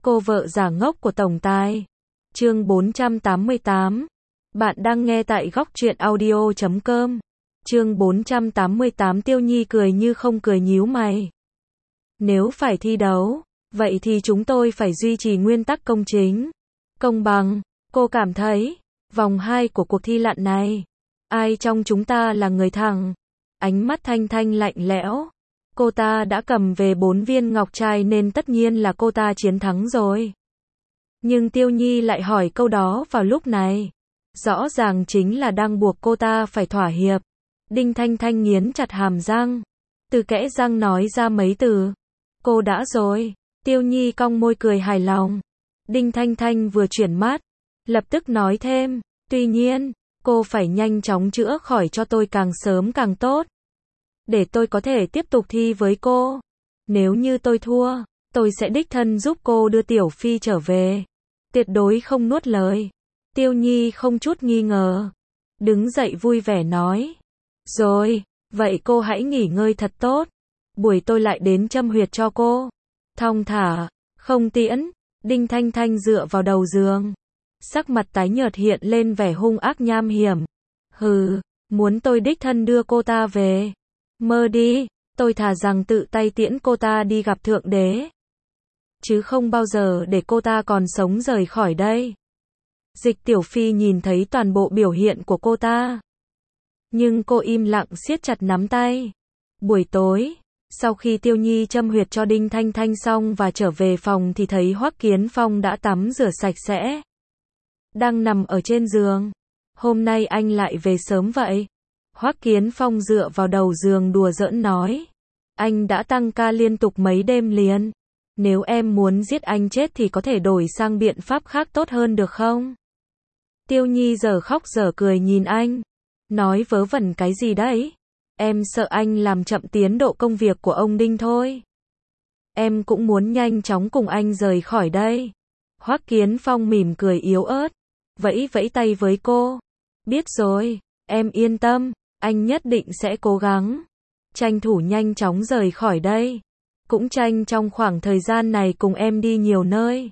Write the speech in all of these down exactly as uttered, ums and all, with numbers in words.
Cô vợ giả ngốc của tổng tài. Chương bốn trăm tám mươi tám. Bạn đang nghe tại góc truyện audio chấm com. Chương bốn trăm tám mươi tám. Tiêu Nhi cười như không cười nhíu mày. Nếu phải thi đấu, vậy thì chúng tôi phải duy trì nguyên tắc công chính, công bằng. Cô cảm thấy, vòng hai của cuộc thi lặn này, ai trong chúng ta là người thắng? Ánh mắt Thanh Thanh lạnh lẽo. Cô ta đã cầm về bốn viên ngọc trai nên tất nhiên là cô ta chiến thắng rồi. Nhưng Tiêu Nhi lại hỏi câu đó vào lúc này. Rõ ràng chính là đang buộc cô ta phải thỏa hiệp. Đinh Thanh Thanh nghiến chặt hàm răng. Từ kẽ răng nói ra mấy từ. Cô đã rồi. Tiêu Nhi cong môi cười hài lòng. Đinh Thanh Thanh vừa chuyển mắt, lập tức nói thêm. Tuy nhiên, cô phải nhanh chóng chữa khỏi cho tôi càng sớm càng tốt. Để tôi có thể tiếp tục thi với cô. Nếu như tôi thua, tôi sẽ đích thân giúp cô đưa Tiểu Phi trở về. Tuyệt đối không nuốt lời. Tiêu Nhi không chút nghi ngờ. Đứng dậy vui vẻ nói. Rồi, vậy cô hãy nghỉ ngơi thật tốt. Buổi tôi lại đến châm huyệt cho cô. Thong thả, không tiễn. Đinh Thanh Thanh dựa vào đầu giường. Sắc mặt tái nhợt hiện lên vẻ hung ác nham hiểm. Hừ, muốn tôi đích thân đưa cô ta về. Mơ đi, tôi thà rằng tự tay tiễn cô ta đi gặp Thượng Đế. Chứ không bao giờ để cô ta còn sống rời khỏi đây. Dịch Tiểu Phi nhìn thấy toàn bộ biểu hiện của cô ta. Nhưng cô im lặng siết chặt nắm tay. Buổi tối, sau khi Tiêu Nhi châm huyệt cho Đinh Thanh Thanh xong và trở về phòng thì thấy Hoắc Kiến Phong đã tắm rửa sạch sẽ. Đang nằm ở trên giường. Hôm nay anh lại về sớm vậy? Hoắc Kiến Phong dựa vào đầu giường đùa giỡn nói. Anh đã tăng ca liên tục mấy đêm liền. Nếu em muốn giết anh chết thì có thể đổi sang biện pháp khác tốt hơn được không? Tiêu Nhi giờ khóc giờ cười nhìn anh. Nói vớ vẩn cái gì đấy? Em sợ anh làm chậm tiến độ công việc của ông Đinh thôi. Em cũng muốn nhanh chóng cùng anh rời khỏi đây. Hoắc Kiến Phong mỉm cười yếu ớt. Vẫy vẫy tay với cô. Biết rồi, em yên tâm. Anh nhất định sẽ cố gắng. Tranh thủ nhanh chóng rời khỏi đây. Cũng tranh trong khoảng thời gian này cùng em đi nhiều nơi.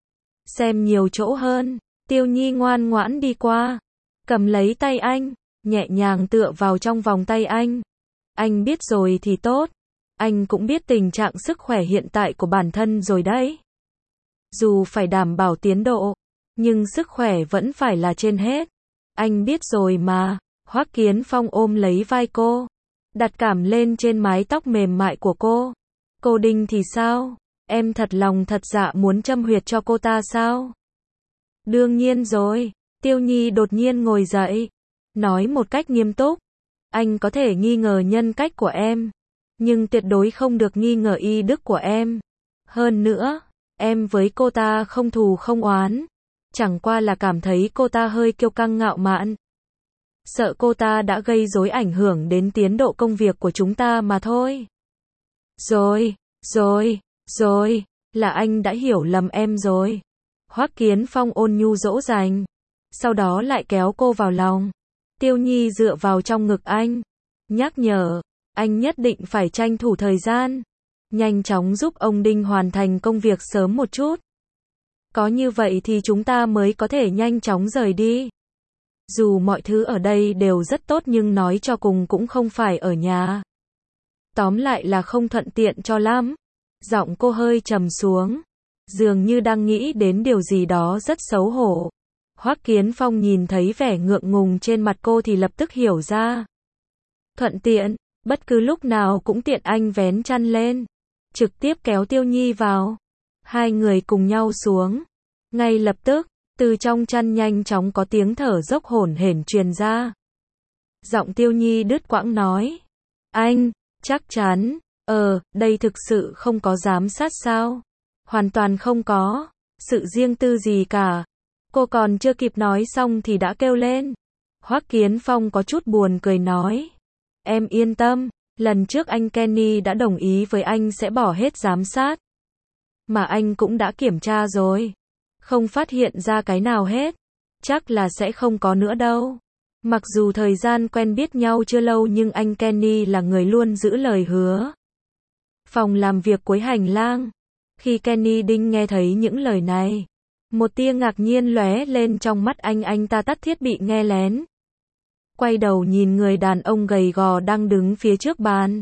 Xem nhiều chỗ hơn. Tiêu Nhi ngoan ngoãn đi qua. Cầm lấy tay anh. Nhẹ nhàng tựa vào trong vòng tay anh. Anh biết rồi thì tốt. Anh cũng biết tình trạng sức khỏe hiện tại của bản thân rồi đấy. Dù phải đảm bảo tiến độ, nhưng sức khỏe vẫn phải là trên hết. Anh biết rồi mà. Hoắc Kiến Phong ôm lấy vai cô. Đặt cảm lên trên mái tóc mềm mại của cô. Cô Đinh thì sao? Em thật lòng thật dạ muốn châm huyệt cho cô ta sao? Đương nhiên rồi. Tiêu Nhi đột nhiên ngồi dậy. Nói một cách nghiêm túc. Anh có thể nghi ngờ nhân cách của em. Nhưng tuyệt đối không được nghi ngờ y đức của em. Hơn nữa, em với cô ta không thù không oán. Chẳng qua là cảm thấy cô ta hơi kiêu căng ngạo mạn. Sợ cô ta đã gây rối ảnh hưởng đến tiến độ công việc của chúng ta mà thôi. Rồi, rồi, rồi, là anh đã hiểu lầm em rồi. Hoắc Kiến Phong ôn nhu dỗ dành. Sau đó lại kéo cô vào lòng. Tiêu Nhi dựa vào trong ngực anh. Nhắc nhở, anh nhất định phải tranh thủ thời gian. Nhanh chóng giúp ông Đinh hoàn thành công việc sớm một chút. Có như vậy thì chúng ta mới có thể nhanh chóng rời đi. Dù mọi thứ ở đây đều rất tốt nhưng nói cho cùng cũng không phải ở nhà. Tóm lại là không thuận tiện cho lắm. Giọng cô hơi trầm xuống. Dường như đang nghĩ đến điều gì đó rất xấu hổ. Hoắc Kiến Phong nhìn thấy vẻ ngượng ngùng trên mặt cô thì lập tức hiểu ra. Thuận tiện, bất cứ lúc nào cũng tiện anh vén chăn lên. Trực tiếp kéo Tiêu Nhi vào. Hai người cùng nhau xuống. Ngay lập tức, từ trong chăn nhanh chóng có tiếng thở dốc hổn hển truyền ra. Giọng Tiêu Nhi đứt quãng nói. Anh, chắc chắn, ờ, đây thực sự không có giám sát sao? Hoàn toàn không có, sự riêng tư gì cả. Cô còn chưa kịp nói xong thì đã kêu lên. Hoắc Kiến Phong có chút buồn cười nói. Em yên tâm, lần trước anh Kenny đã đồng ý với anh sẽ bỏ hết giám sát. Mà anh cũng đã kiểm tra rồi. Không phát hiện ra cái nào hết. Chắc là sẽ không có nữa đâu. Mặc dù thời gian quen biết nhau chưa lâu nhưng anh Kenny là người luôn giữ lời hứa. Phòng làm việc cuối hành lang. Khi Kenny Đinh nghe thấy những lời này, một tia ngạc nhiên lóe lên trong mắt anh, anh ta tắt thiết bị nghe lén. Quay đầu nhìn người đàn ông gầy gò đang đứng phía trước bàn.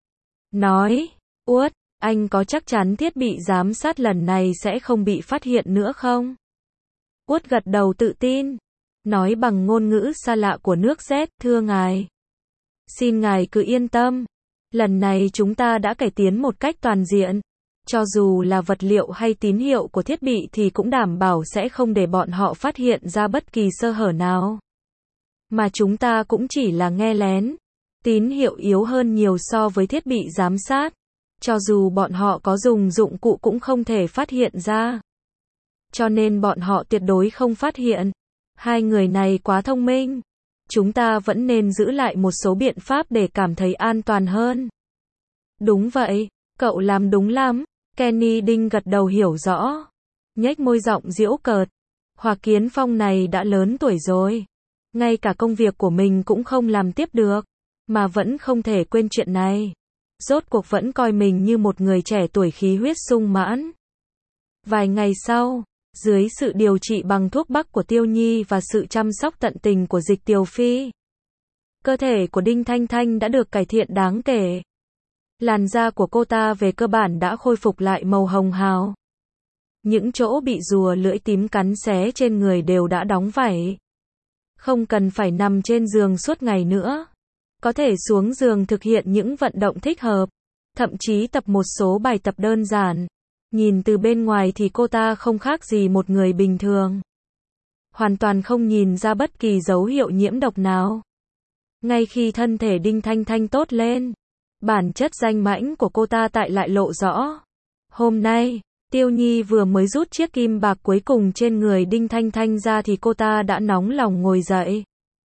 Nói, Uất, anh có chắc chắn thiết bị giám sát lần này sẽ không bị phát hiện nữa không? Uất gật đầu tự tin, nói bằng ngôn ngữ xa lạ của nước Z, thưa ngài. Xin ngài cứ yên tâm, lần này chúng ta đã cải tiến một cách toàn diện. Cho dù là vật liệu hay tín hiệu của thiết bị thì cũng đảm bảo sẽ không để bọn họ phát hiện ra bất kỳ sơ hở nào. Mà chúng ta cũng chỉ là nghe lén. Tín hiệu yếu hơn nhiều so với thiết bị giám sát. Cho dù bọn họ có dùng dụng cụ cũng không thể phát hiện ra. Cho nên bọn họ tuyệt đối không phát hiện. Hai người này quá thông minh. Chúng ta vẫn nên giữ lại một số biện pháp để cảm thấy an toàn hơn. Đúng vậy, cậu làm đúng lắm. Kenny Đinh gật đầu hiểu rõ. Nhếch môi giọng giễu cợt. Hòa Kiến Phong này đã lớn tuổi rồi. Ngay cả công việc của mình cũng không làm tiếp được. Mà vẫn không thể quên chuyện này. Rốt cuộc vẫn coi mình như một người trẻ tuổi khí huyết sung mãn. Vài ngày sau, dưới sự điều trị bằng thuốc bắc của Tiêu Nhi và sự chăm sóc tận tình của Dịch Tiều Phi, cơ thể của Đinh Thanh Thanh đã được cải thiện đáng kể. Làn da của cô ta về cơ bản đã khôi phục lại màu hồng hào. Những chỗ bị rùa lưỡi tím cắn xé trên người đều đã đóng vảy. Không cần phải nằm trên giường suốt ngày nữa. Có thể xuống giường thực hiện những vận động thích hợp. Thậm chí tập một số bài tập đơn giản. Nhìn từ bên ngoài thì cô ta không khác gì một người bình thường. Hoàn toàn không nhìn ra bất kỳ dấu hiệu nhiễm độc nào. Ngay khi thân thể Đinh Thanh Thanh tốt lên, bản chất danh mãnh của cô ta tại lại lộ rõ. Hôm nay, Tiêu Nhi vừa mới rút chiếc kim bạc cuối cùng trên người Đinh Thanh Thanh ra thì cô ta đã nóng lòng ngồi dậy.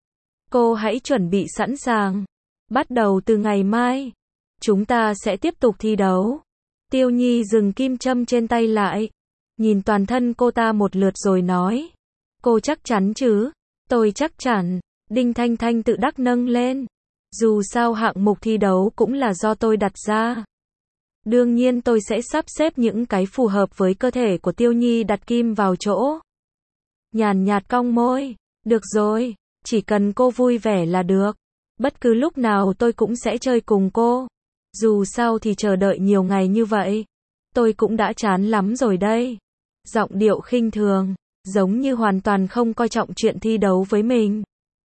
Cô hãy chuẩn bị sẵn sàng. Bắt đầu từ ngày mai, chúng ta sẽ tiếp tục thi đấu. Tiêu Nhi dừng kim châm trên tay lại. Nhìn toàn thân cô ta một lượt rồi nói. Cô chắc chắn chứ? Tôi chắc chắn. Đinh Thanh Thanh tự đắc nâng lên. Dù sao hạng mục thi đấu cũng là do tôi đặt ra. Đương nhiên tôi sẽ sắp xếp những cái phù hợp với cơ thể của Tiêu Nhi đặt kim vào chỗ. Nhàn nhạt cong môi. Được rồi, chỉ cần cô vui vẻ là được. Bất cứ lúc nào tôi cũng sẽ chơi cùng cô. Dù sao thì chờ đợi nhiều ngày như vậy. Tôi cũng đã chán lắm rồi đây. Giọng điệu khinh thường, giống như hoàn toàn không coi trọng chuyện thi đấu với mình.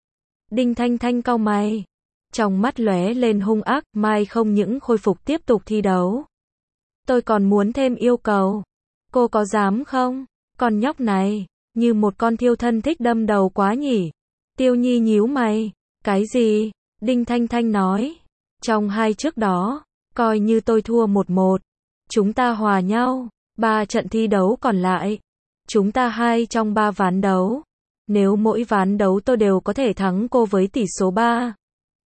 Đinh Thanh Thanh cau mày. Trong mắt lóe lên hung ác, mai không những khôi phục tiếp tục thi đấu. Tôi còn muốn thêm yêu cầu. Cô có dám không? Con nhóc này, như một con thiêu thân thích đâm đầu quá nhỉ. Tiêu Nhi nhíu mày. Cái gì? Đinh Thanh Thanh nói. Trong hai trước đó, coi như tôi thua một một. Chúng ta hòa nhau. Ba trận thi đấu còn lại. Chúng ta hai trong ba ván đấu. Nếu mỗi ván đấu tôi đều có thể thắng cô với tỷ số ba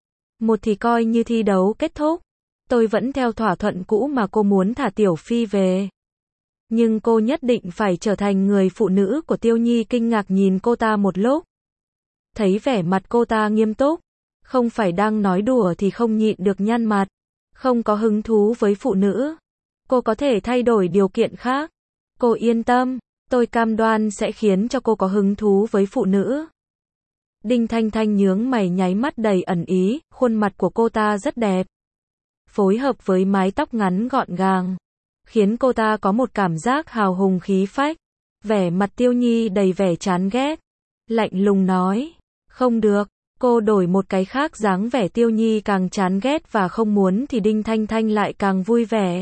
một thì coi như thi đấu kết thúc. Tôi vẫn theo thỏa thuận cũ mà cô muốn thả Tiểu Phi về. Nhưng cô nhất định phải trở thành người phụ nữ của Tiêu Nhi kinh ngạc nhìn cô ta một lúc. Thấy vẻ mặt cô ta nghiêm túc. Không phải đang nói đùa thì không nhịn được nhăn mặt. Không có hứng thú với phụ nữ. Cô có thể thay đổi điều kiện khác. Cô yên tâm, tôi cam đoan sẽ khiến cho cô có hứng thú với phụ nữ. Đinh Thanh Thanh nhướng mày nháy mắt đầy ẩn ý, khuôn mặt của cô ta rất đẹp. Phối hợp với mái tóc ngắn gọn gàng, khiến cô ta có một cảm giác hào hùng khí phách. Vẻ mặt Tiêu Nhi đầy vẻ chán ghét. Lạnh lùng nói, không được, cô đổi một cái khác. Dáng vẻ Tiêu Nhi càng chán ghét và không muốn thì Đinh Thanh Thanh lại càng vui vẻ.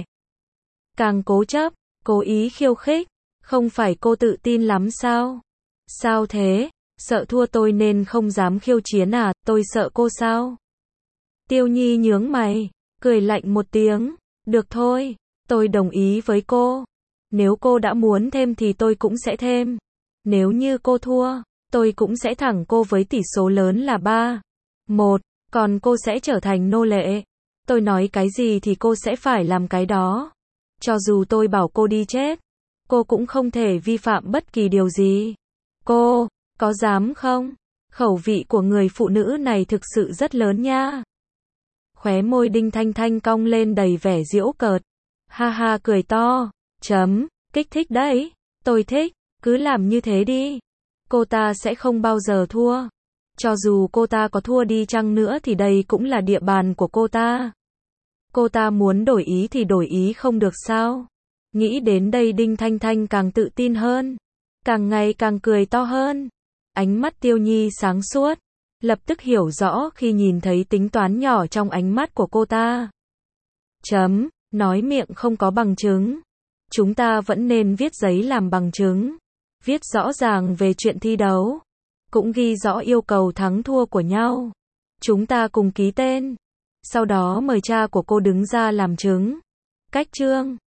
Càng cố chấp, cố ý khiêu khích. Không phải cô tự tin lắm sao? Sao thế? Sợ thua tôi nên không dám khiêu chiến à? Tôi sợ cô sao? Tiêu Nhi nhướng mày, cười lạnh một tiếng. Được thôi, tôi đồng ý với cô. Nếu cô đã muốn thêm thì tôi cũng sẽ thêm. Nếu như cô thua, tôi cũng sẽ thẳng cô với tỷ số lớn là ba một. Còn cô sẽ trở thành nô lệ. Tôi nói cái gì thì cô sẽ phải làm cái đó. Cho dù tôi bảo cô đi chết, cô cũng không thể vi phạm bất kỳ điều gì. Cô, có dám không? Khẩu vị của người phụ nữ này thực sự rất lớn nha. Khóe môi Đinh Thanh Thanh cong lên đầy vẻ giễu cợt. Ha ha cười to. Chấm, kích thích đấy. Tôi thích, cứ làm như thế đi. Cô ta sẽ không bao giờ thua. Cho dù cô ta có thua đi chăng nữa thì đây cũng là địa bàn của cô ta. Cô ta muốn đổi ý thì đổi ý không được sao? Nghĩ đến đây Đinh Thanh Thanh càng tự tin hơn. Càng ngày càng cười to hơn. Ánh mắt Tiêu Nhi sáng suốt. Lập tức hiểu rõ khi nhìn thấy tính toán nhỏ trong ánh mắt của cô ta. Chấm, nói miệng không có bằng chứng. Chúng ta vẫn nên viết giấy làm bằng chứng. Viết rõ ràng về chuyện thi đấu. Cũng ghi rõ yêu cầu thắng thua của nhau. Chúng ta cùng ký tên. Sau đó mời cha của cô đứng ra làm chứng. Cách chương.